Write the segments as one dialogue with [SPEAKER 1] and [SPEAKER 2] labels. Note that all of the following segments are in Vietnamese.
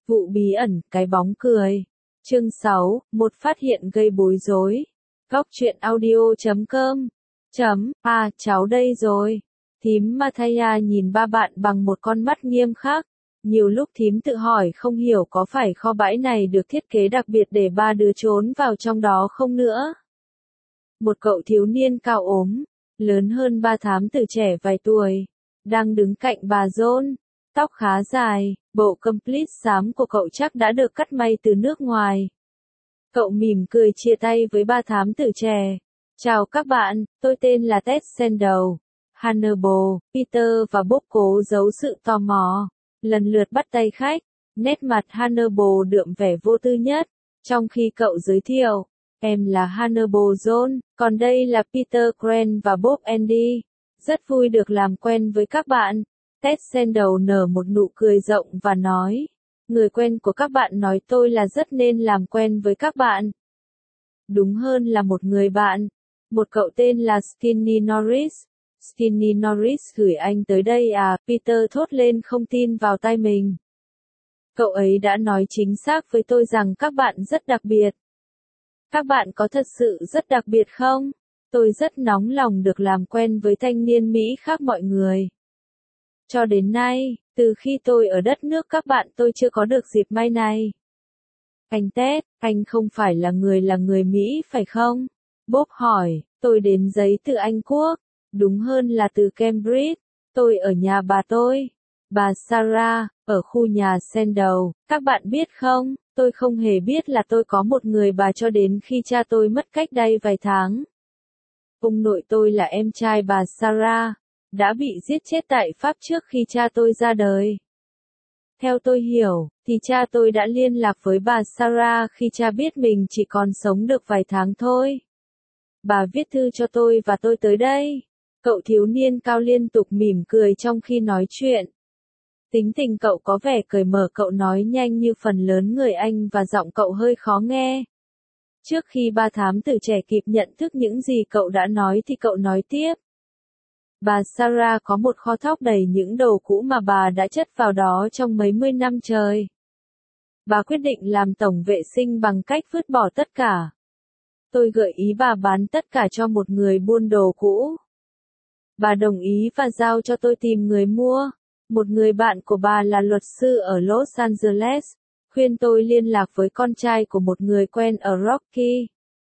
[SPEAKER 1] Vụ bí ẩn, cái bóng cười. Chương 6, một phát hiện gây bối rối. Góc truyện audio.com. Cháu đây rồi. Thím Mathaya nhìn ba bạn bằng một con mắt nghiêm khắc. Nhiều lúc thím tự hỏi không hiểu có phải kho bãi này được thiết kế đặc biệt để ba đứa trốn vào trong đó không nữa. Một cậu thiếu niên cao ốm, lớn hơn ba thám tử trẻ vài tuổi, đang đứng cạnh bà John. Tóc khá dài, bộ complete xám của cậu chắc đã được cắt may từ nước ngoài. Cậu mỉm cười chia tay với ba thám tử trẻ. Chào các bạn, tôi tên là Ted Sandel. Hannibal, Peter và Bob cố giấu sự tò mò. Lần lượt bắt tay khách, nét mặt Hannibal đượm vẻ vô tư nhất, trong khi cậu giới thiệu. Em là Hannibal John, còn đây là Peter Grant và Bob Andy. Rất vui được làm quen với các bạn. Ted Sandel nở một nụ cười rộng và nói. Người quen của các bạn nói tôi là rất nên làm quen với các bạn. Đúng hơn là một người bạn. Một cậu tên là Skinny Norris. Skinny Norris gửi anh tới đây à? Peter thốt lên không tin vào tai mình. Cậu ấy đã nói chính xác với tôi rằng các bạn rất đặc biệt. Các bạn có thật sự rất đặc biệt không? Tôi rất nóng lòng được làm quen với thanh niên Mỹ khác mọi người. Cho đến nay, từ khi tôi ở đất nước các bạn tôi chưa có được dịp may này. Anh Ted, anh không phải là người Mỹ phải không? Bob hỏi, tôi đến giấy từ Anh Quốc, đúng hơn là từ Cambridge. Tôi ở nhà bà tôi, bà Sarah, ở khu nhà Sandel. Các bạn biết không, tôi không hề biết là tôi có một người bà cho đến khi cha tôi mất cách đây vài tháng. Ông nội tôi là em trai bà Sarah, đã bị giết chết tại Pháp trước khi cha tôi ra đời. Theo tôi hiểu, thì cha tôi đã liên lạc với bà Sarah khi cha biết mình chỉ còn sống được vài tháng thôi. Bà viết thư cho tôi và tôi tới đây. Cậu thiếu niên cao liên tục mỉm cười trong khi nói chuyện. Tính tình cậu có vẻ cởi mở, cậu nói nhanh như phần lớn người Anh và giọng cậu hơi khó nghe. Trước khi ba thám tử trẻ kịp nhận thức những gì cậu đã nói thì cậu nói tiếp. Bà Sarah có một kho thóc đầy những đồ cũ mà bà đã chất vào đó trong mấy mươi năm trời. Bà quyết định làm tổng vệ sinh bằng cách vứt bỏ tất cả. Tôi gợi ý bà bán tất cả cho một người buôn đồ cũ. Bà đồng ý và giao cho tôi tìm người mua. Một người bạn của bà là luật sư ở Los Angeles, khuyên tôi liên lạc với con trai của một người quen ở Rocky.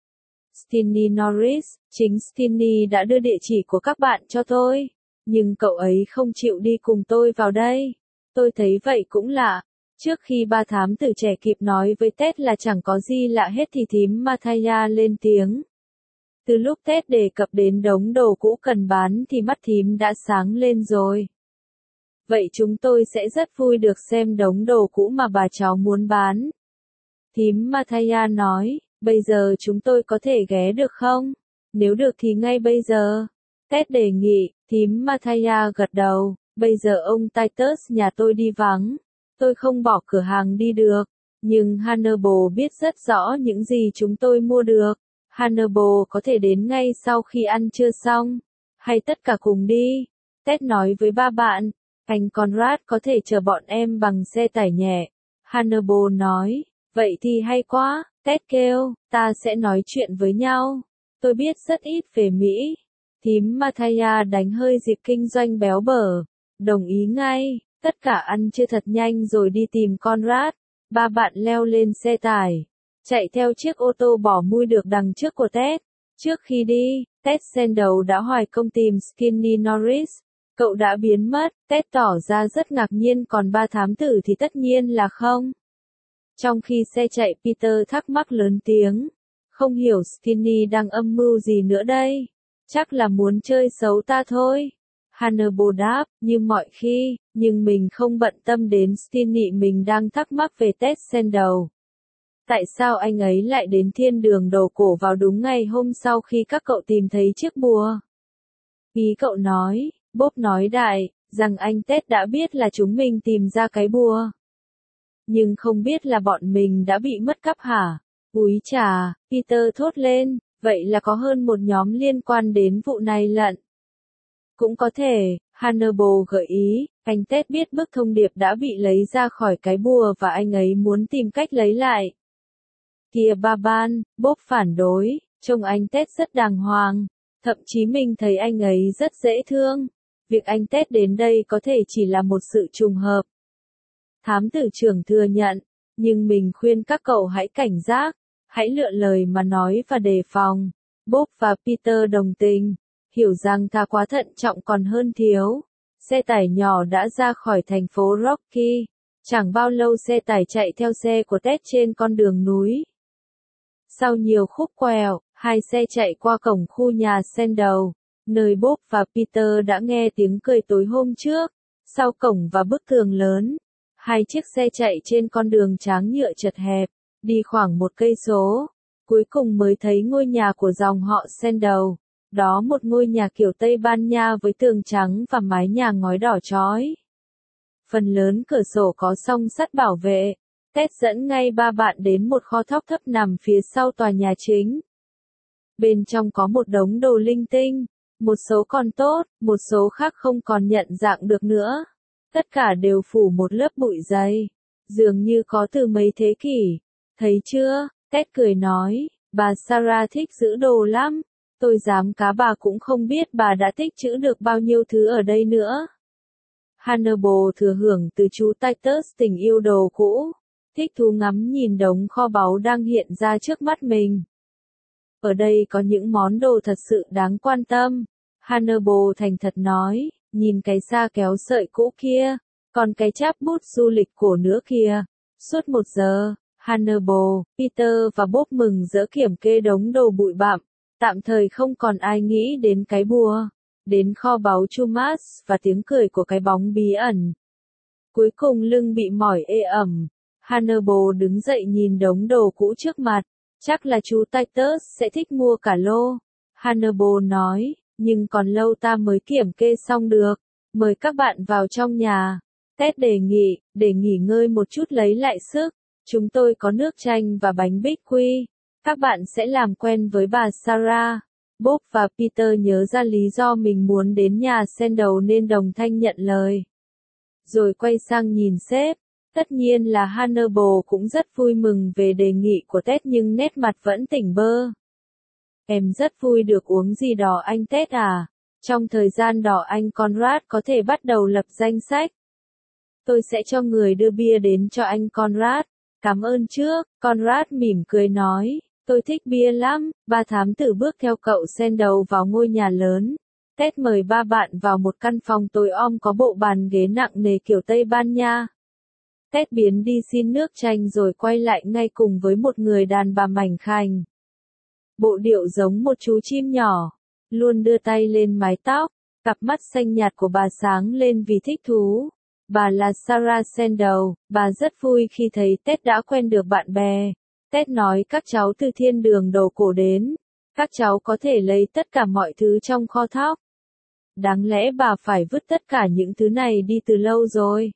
[SPEAKER 1] Skinny Norris, chính Skinny đã đưa địa chỉ của các bạn cho tôi, nhưng cậu ấy không chịu đi cùng tôi vào đây. Tôi thấy vậy cũng lạ. Trước khi ba thám tử trẻ kịp nói với Ted là chẳng có gì lạ hết thì thím Mathaya lên tiếng. Từ lúc Ted đề cập đến đống đồ cũ cần bán thì mắt thím đã sáng lên rồi. Vậy chúng tôi sẽ rất vui được xem đống đồ cũ mà bà cháu muốn bán. Thím Mathaya nói, bây giờ chúng tôi có thể ghé được không? Nếu được thì ngay bây giờ. Ted đề nghị, thím Mathaya gật đầu, bây giờ ông Titus nhà tôi đi vắng. Tôi không bỏ cửa hàng đi được. Nhưng Hannibal biết rất rõ những gì chúng tôi mua được. Hannibal có thể đến ngay sau khi ăn trưa xong. Hay tất cả cùng đi. Ted nói với ba bạn. Anh Conrad có thể chở bọn em bằng xe tải nhẹ. Hannibal nói. Vậy thì hay quá. Ted kêu. Ta sẽ nói chuyện với nhau. Tôi biết rất ít về Mỹ. Thím Mathaya đánh hơi dịp kinh doanh béo bở. Đồng ý ngay. Tất cả ăn chưa thật nhanh rồi đi tìm Conrad. Ba bạn leo lên xe tải. Chạy theo chiếc ô tô bỏ mui được đằng trước của Ted. Trước khi đi, Ted Sandel đã hoài công tìm Skinny Norris. Cậu đã biến mất. Ted tỏ ra rất ngạc nhiên, còn ba thám tử thì tất nhiên là không. Trong khi xe chạy, Peter thắc mắc lớn tiếng. Không hiểu Skinny đang âm mưu gì nữa đây. Chắc là muốn chơi xấu ta thôi. Hannibal đáp, như mọi khi, nhưng mình không bận tâm đến Skinny, mình đang thắc mắc về Ted Sandel. Tại sao anh ấy lại đến thiên đường đồ cổ vào đúng ngày hôm sau khi các cậu tìm thấy chiếc bùa? Ý cậu nói, Bob nói đại, rằng anh Ted đã biết là chúng mình tìm ra cái bùa. Nhưng không biết là bọn mình đã bị mất cắp hả? Úi chà, Peter thốt lên, vậy là có hơn một nhóm liên quan đến vụ này lận. Cũng có thể, Hannibal gợi ý, anh Ted biết bức thông điệp đã bị lấy ra khỏi cái bùa và anh ấy muốn tìm cách lấy lại. Kìa ba ban, Bob phản đối, trông anh Ted rất đàng hoàng, thậm chí mình thấy anh ấy rất dễ thương. Việc anh Ted đến đây có thể chỉ là một sự trùng hợp. Thám tử trưởng thừa nhận, nhưng mình khuyên các cậu hãy cảnh giác, hãy lựa lời mà nói và đề phòng. Bob và Peter đồng tình, hiểu rằng thà quá thận trọng còn hơn thiếu. Xe tải nhỏ đã ra khỏi thành phố Rocky, chẳng bao lâu xe tải chạy theo xe của Ted trên con đường núi. Sau nhiều khúc quẹo, hai xe chạy qua cổng khu nhà Sandal, nơi Bob và Peter đã nghe tiếng cười tối hôm trước. Sau cổng và bức tường lớn, hai chiếc xe chạy trên con đường tráng nhựa chật hẹp, đi khoảng 1 cây số. Cuối cùng mới thấy ngôi nhà của dòng họ Sandal. Đó một ngôi nhà kiểu Tây Ban Nha với tường trắng và mái nhà ngói đỏ chói. Phần lớn cửa sổ có song sắt bảo vệ. Ted dẫn ngay ba bạn đến một kho thóc thấp nằm phía sau tòa nhà chính. Bên trong có một đống đồ linh tinh, một số còn tốt, một số khác không còn nhận dạng được nữa. Tất cả đều phủ một lớp bụi dày, dường như có từ mấy thế kỷ. Thấy chưa? Ted cười nói, bà Sarah thích giữ đồ lắm. Tôi dám cá bà cũng không biết bà đã tích trữ được bao nhiêu thứ ở đây nữa. Hannibal thừa hưởng từ chú Titus tình yêu đồ cũ, thích thú ngắm nhìn đống kho báu đang hiện ra trước mắt mình. Ở đây có những món đồ thật sự đáng quan tâm. Hannibal thành thật nói, nhìn cái xa kéo sợi cũ kia, còn cái cháp bút du lịch cổ nữa kìa. Suốt 1 giờ, Hannibal, Peter và Bob mừng rỡ kiểm kê đống đồ bụi bặm. Tạm thời không còn ai nghĩ đến cái bùa, đến kho báu Chumas và tiếng cười của cái bóng bí ẩn. Cuối cùng lưng bị mỏi ê ẩm, Hannibal đứng dậy nhìn đống đồ cũ trước mặt, chắc là chú Titus sẽ thích mua cả lô. Hannibal nói, nhưng còn lâu ta mới kiểm kê xong được, mời các bạn vào trong nhà. Ted đề nghị, để nghỉ ngơi một chút lấy lại sức, chúng tôi có nước chanh và bánh bích quy. Các bạn sẽ làm quen với bà Sarah. Bob và Peter nhớ ra lý do mình muốn đến nhà Sandal nên đồng thanh nhận lời. Rồi quay sang nhìn sếp. Tất nhiên là Hannibal cũng rất vui mừng về đề nghị của Ted nhưng nét mặt vẫn tỉnh bơ. Em rất vui được uống gì đỏ anh Ted à? Trong thời gian đỏ anh Conrad có thể bắt đầu lập danh sách. Tôi sẽ cho người đưa bia đến cho anh Conrad. Cảm ơn trước, Conrad mỉm cười nói. Tôi thích bia lắm. Ba thám tử bước theo cậu Sandal vào ngôi nhà lớn. Ted mời ba bạn vào một căn phòng tối om có bộ bàn ghế nặng nề kiểu Tây Ban Nha. Ted biến đi xin nước chanh rồi quay lại ngay cùng với một người đàn bà mảnh khảnh. Bộ điệu giống một chú chim nhỏ, luôn đưa tay lên mái tóc, cặp mắt xanh nhạt của bà sáng lên vì thích thú. Bà là Sarah Sandal, bà rất vui khi thấy Ted đã quen được bạn bè. Ted nói các cháu từ thiên đường đồ cổ đến. Các cháu có thể lấy tất cả mọi thứ trong kho thóc. Đáng lẽ bà phải vứt tất cả những thứ này đi từ lâu rồi.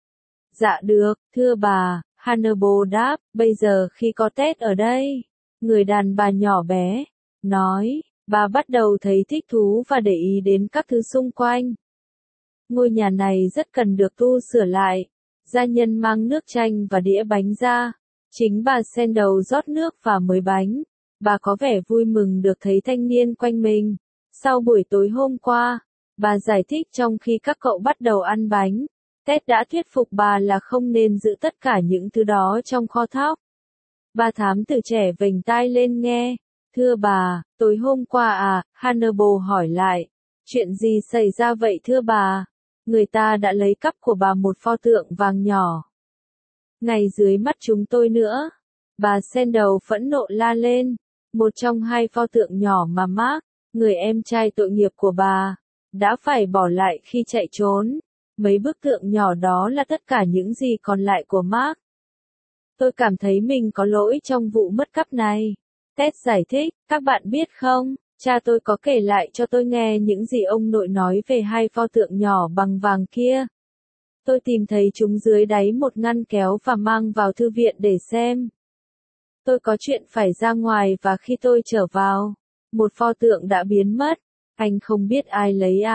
[SPEAKER 1] Dạ được, thưa bà, Hannibal đáp, bây giờ khi có Ted ở đây. Người đàn bà nhỏ bé, nói, bà bắt đầu thấy thích thú và để ý đến các thứ xung quanh. Ngôi nhà này rất cần được tu sửa lại. Gia nhân mang nước chanh và đĩa bánh ra. Chính bà Sandal rót nước và mới bánh. Bà có vẻ vui mừng được thấy thanh niên quanh mình. Sau buổi tối hôm qua, bà giải thích trong khi các cậu bắt đầu ăn bánh. Ted đã thuyết phục bà là không nên giữ tất cả những thứ đó trong kho thóc. Ba thám tử trẻ vểnh tai lên nghe. Thưa bà, tối hôm qua à, Hannibal hỏi lại. Chuyện gì xảy ra vậy thưa bà? Người ta đã lấy cắp của bà một pho tượng vàng nhỏ. Ngay dưới mắt chúng tôi nữa. Bà Sandal phẫn nộ la lên. Một trong hai pho tượng nhỏ mà Mark, người em trai tội nghiệp của bà, đã phải bỏ lại khi chạy trốn. Mấy bức tượng nhỏ đó là tất cả những gì còn lại của Mark. Tôi cảm thấy mình có lỗi trong vụ mất cắp này. Ted giải thích, các bạn biết không, cha tôi có kể lại cho tôi nghe những gì ông nội nói về hai pho tượng nhỏ bằng vàng kia. Tôi tìm thấy chúng dưới đáy một ngăn kéo và mang vào thư viện để xem. Tôi có chuyện phải ra ngoài và khi tôi trở vào, một pho tượng đã biến mất. Anh không biết ai lấy à?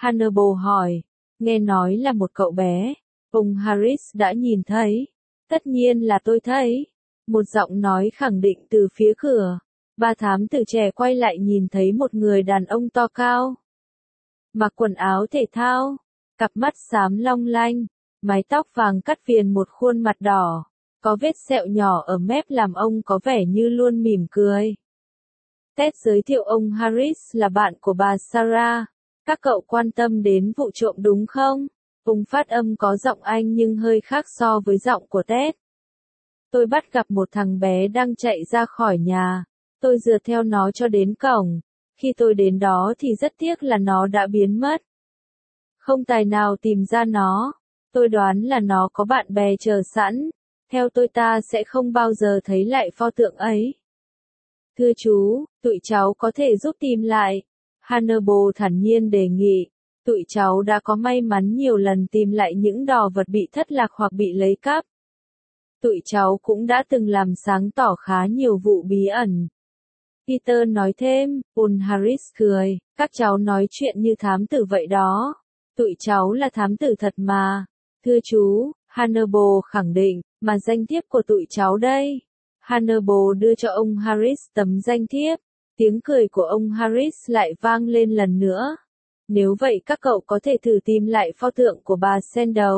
[SPEAKER 1] Hannibal hỏi. Nghe nói là một cậu bé. Ông Harris đã nhìn thấy. Tất nhiên là tôi thấy. Một giọng nói khẳng định từ phía cửa. Ba thám tử trẻ quay lại nhìn thấy một người đàn ông to cao. Mặc quần áo thể thao. Cặp mắt xám long lanh. Mái tóc vàng cắt viền một khuôn mặt đỏ. Có vết sẹo nhỏ ở mép làm ông có vẻ như luôn mỉm cười. Ted giới thiệu ông Harris là bạn của bà Sarah. Các cậu quan tâm đến vụ trộm đúng không? Ông phát âm có giọng Anh nhưng hơi khác so với giọng của Ted. Tôi bắt gặp một thằng bé đang chạy ra khỏi nhà. Tôi dựa theo nó cho đến cổng. Khi tôi đến đó thì rất tiếc là nó đã biến mất. Không tài nào tìm ra nó. Tôi đoán là nó có bạn bè chờ sẵn. Theo tôi ta sẽ không bao giờ thấy lại pho tượng ấy. Thưa chú, tụi cháu có thể giúp tìm lại. Hannibal thản nhiên đề nghị. Tụi cháu đã có may mắn nhiều lần tìm lại những đồ vật bị thất lạc hoặc bị lấy cắp. Tụi cháu cũng đã từng làm sáng tỏ khá nhiều vụ bí ẩn. Peter nói thêm. Paul Harris cười. Các cháu nói chuyện như thám tử vậy đó. Tụi cháu là thám tử thật mà. Thưa chú, Hannibal khẳng định, mà danh thiếp của tụi cháu đây. Hannibal đưa cho ông Harris tấm danh thiếp. Tiếng cười của ông Harris lại vang lên lần nữa. Nếu vậy các cậu có thể thử tìm lại pho tượng của bà Sandel.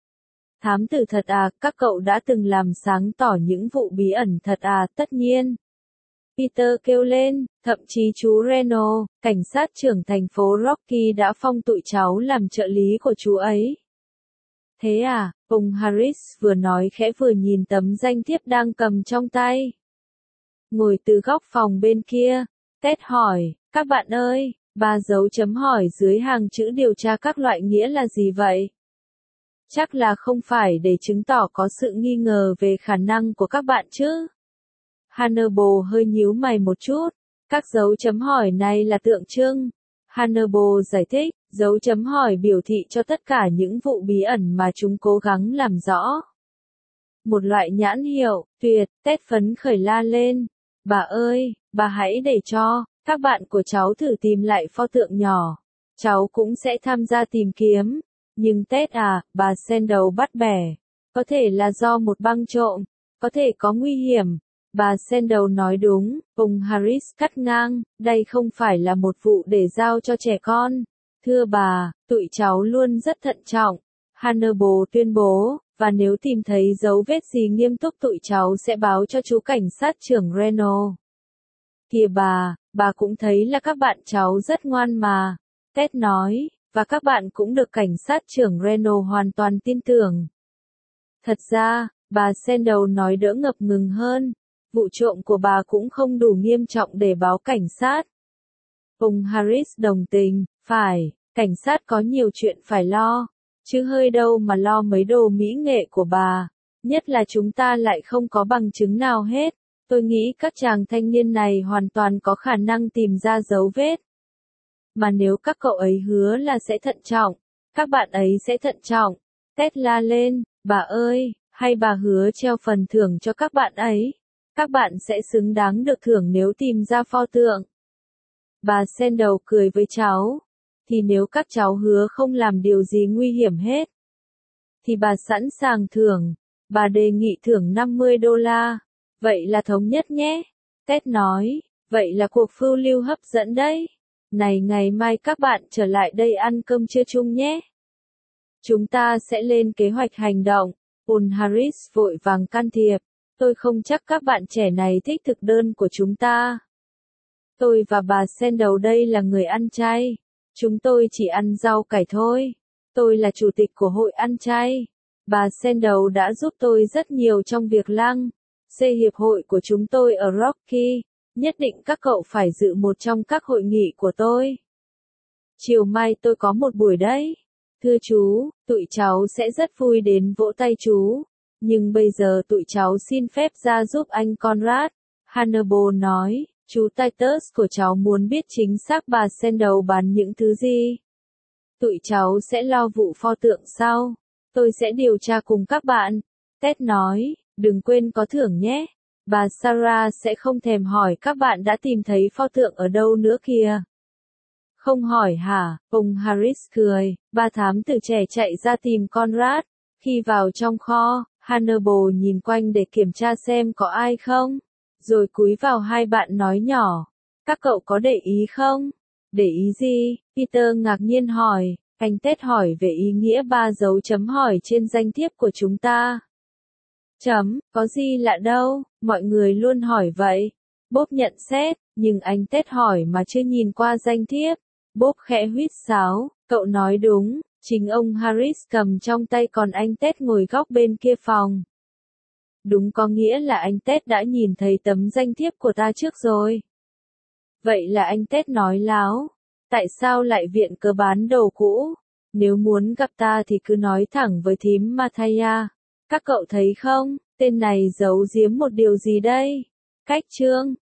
[SPEAKER 1] Thám tử thật à, các cậu đã từng làm sáng tỏ những vụ bí ẩn thật à, tất nhiên. Peter kêu lên, thậm chí chú Reno, cảnh sát trưởng thành phố Rocky đã phong tụi cháu làm trợ lý của chú ấy. Thế à, ông Harris vừa nói khẽ vừa nhìn tấm danh thiếp đang cầm trong tay. Ngồi từ góc phòng bên kia, Ted hỏi, các bạn ơi, ba dấu chấm hỏi dưới hàng chữ điều tra các loại nghĩa là gì vậy? Chắc là không phải để chứng tỏ có sự nghi ngờ về khả năng của các bạn chứ? Hannibal hơi nhíu mày một chút. Các dấu chấm hỏi này là tượng trưng. Hannibal giải thích, dấu chấm hỏi biểu thị cho tất cả những vụ bí ẩn mà chúng cố gắng làm rõ. Một loại nhãn hiệu, tuyệt, Ted phấn khởi la lên. Bà ơi, bà hãy để cho các bạn của cháu thử tìm lại pho tượng nhỏ. Cháu cũng sẽ tham gia tìm kiếm. Nhưng Ted à, bà Sandel bắt bẻ. Có thể là do một băng trộm. Có thể có nguy hiểm. Bà Sandel nói đúng, ông Harris cắt ngang, đây không phải là một vụ để giao cho trẻ con. Thưa bà, tụi cháu luôn rất thận trọng. Hannibal tuyên bố, và nếu tìm thấy dấu vết gì nghiêm túc tụi cháu sẽ báo cho chú cảnh sát trưởng Reno. Kìa bà cũng thấy là các bạn cháu rất ngoan mà. Ted nói, và các bạn cũng được cảnh sát trưởng Reno hoàn toàn tin tưởng. Thật ra, bà Sandel nói đỡ ngập ngừng hơn. Vụ trộm của bà cũng không đủ nghiêm trọng để báo cảnh sát. Ông Harris đồng tình, phải, cảnh sát có nhiều chuyện phải lo, chứ hơi đâu mà lo mấy đồ mỹ nghệ của bà, nhất là chúng ta lại không có bằng chứng nào hết. Tôi nghĩ các chàng thanh niên này hoàn toàn có khả năng tìm ra dấu vết. Mà nếu các cậu ấy hứa là sẽ thận trọng, các bạn ấy sẽ thận trọng. Ted la lên, bà ơi, hay bà hứa treo phần thưởng cho các bạn ấy. Các bạn sẽ xứng đáng được thưởng nếu tìm ra pho tượng. Bà Sandel cười với cháu. Thì nếu các cháu hứa không làm điều gì nguy hiểm hết, thì bà sẵn sàng thưởng. Bà đề nghị thưởng $50. Vậy là thống nhất nhé. Ted nói, vậy là cuộc phiêu lưu hấp dẫn đấy. Này ngày mai các bạn trở lại đây ăn cơm trưa chung nhé. Chúng ta sẽ lên kế hoạch hành động. Paul Harris vội vàng can thiệp. Tôi không chắc các bạn trẻ này thích thực đơn của chúng ta. Tôi và bà Sandel đây là người ăn chay. Chúng tôi chỉ ăn rau cải thôi. Tôi là chủ tịch của hội ăn chay. Bà Sandel đã giúp tôi rất nhiều trong việc xây hiệp hội của chúng tôi ở Rocky. Nhất định các cậu phải dự một trong các hội nghị của tôi. Chiều mai tôi có một buổi đấy. Thưa chú, tụi cháu sẽ rất vui đến vỗ tay chú. Nhưng bây giờ tụi cháu xin phép ra giúp anh Conrad. Hannibal nói, chú Titus của cháu muốn biết chính xác bà Sandel bán những thứ gì. Tụi cháu sẽ lo vụ pho tượng sau. Tôi sẽ điều tra cùng các bạn. Ted nói, đừng quên có thưởng nhé. Bà Sarah sẽ không thèm hỏi các bạn đã tìm thấy pho tượng ở đâu nữa kìa. Không hỏi hả? Ông Harris cười. Ba thám tử trẻ chạy ra tìm Conrad. Khi vào trong kho, Hannibal nhìn quanh để kiểm tra xem có ai không. Rồi cúi vào hai bạn nói nhỏ. Các cậu có để ý không? Để ý gì? Peter ngạc nhiên hỏi. Anh Ted hỏi về ý nghĩa 3 dấu chấm hỏi trên danh thiếp của chúng ta. Có gì lạ đâu, mọi người luôn hỏi vậy. Bob nhận xét, nhưng anh Ted hỏi mà chưa nhìn qua danh thiếp. Bob khẽ huýt sáo, cậu nói đúng, chính ông Harris cầm trong tay còn anh Ted ngồi góc bên kia phòng. Đúng có nghĩa là anh Ted đã nhìn thấy tấm danh thiếp của ta trước rồi. Vậy là anh Ted nói láo. Tại sao lại viện cớ bán đồ cũ? Nếu muốn gặp ta thì cứ nói thẳng với thím Mathaya. Các cậu thấy không, tên này giấu giếm một điều gì đây? Cách chương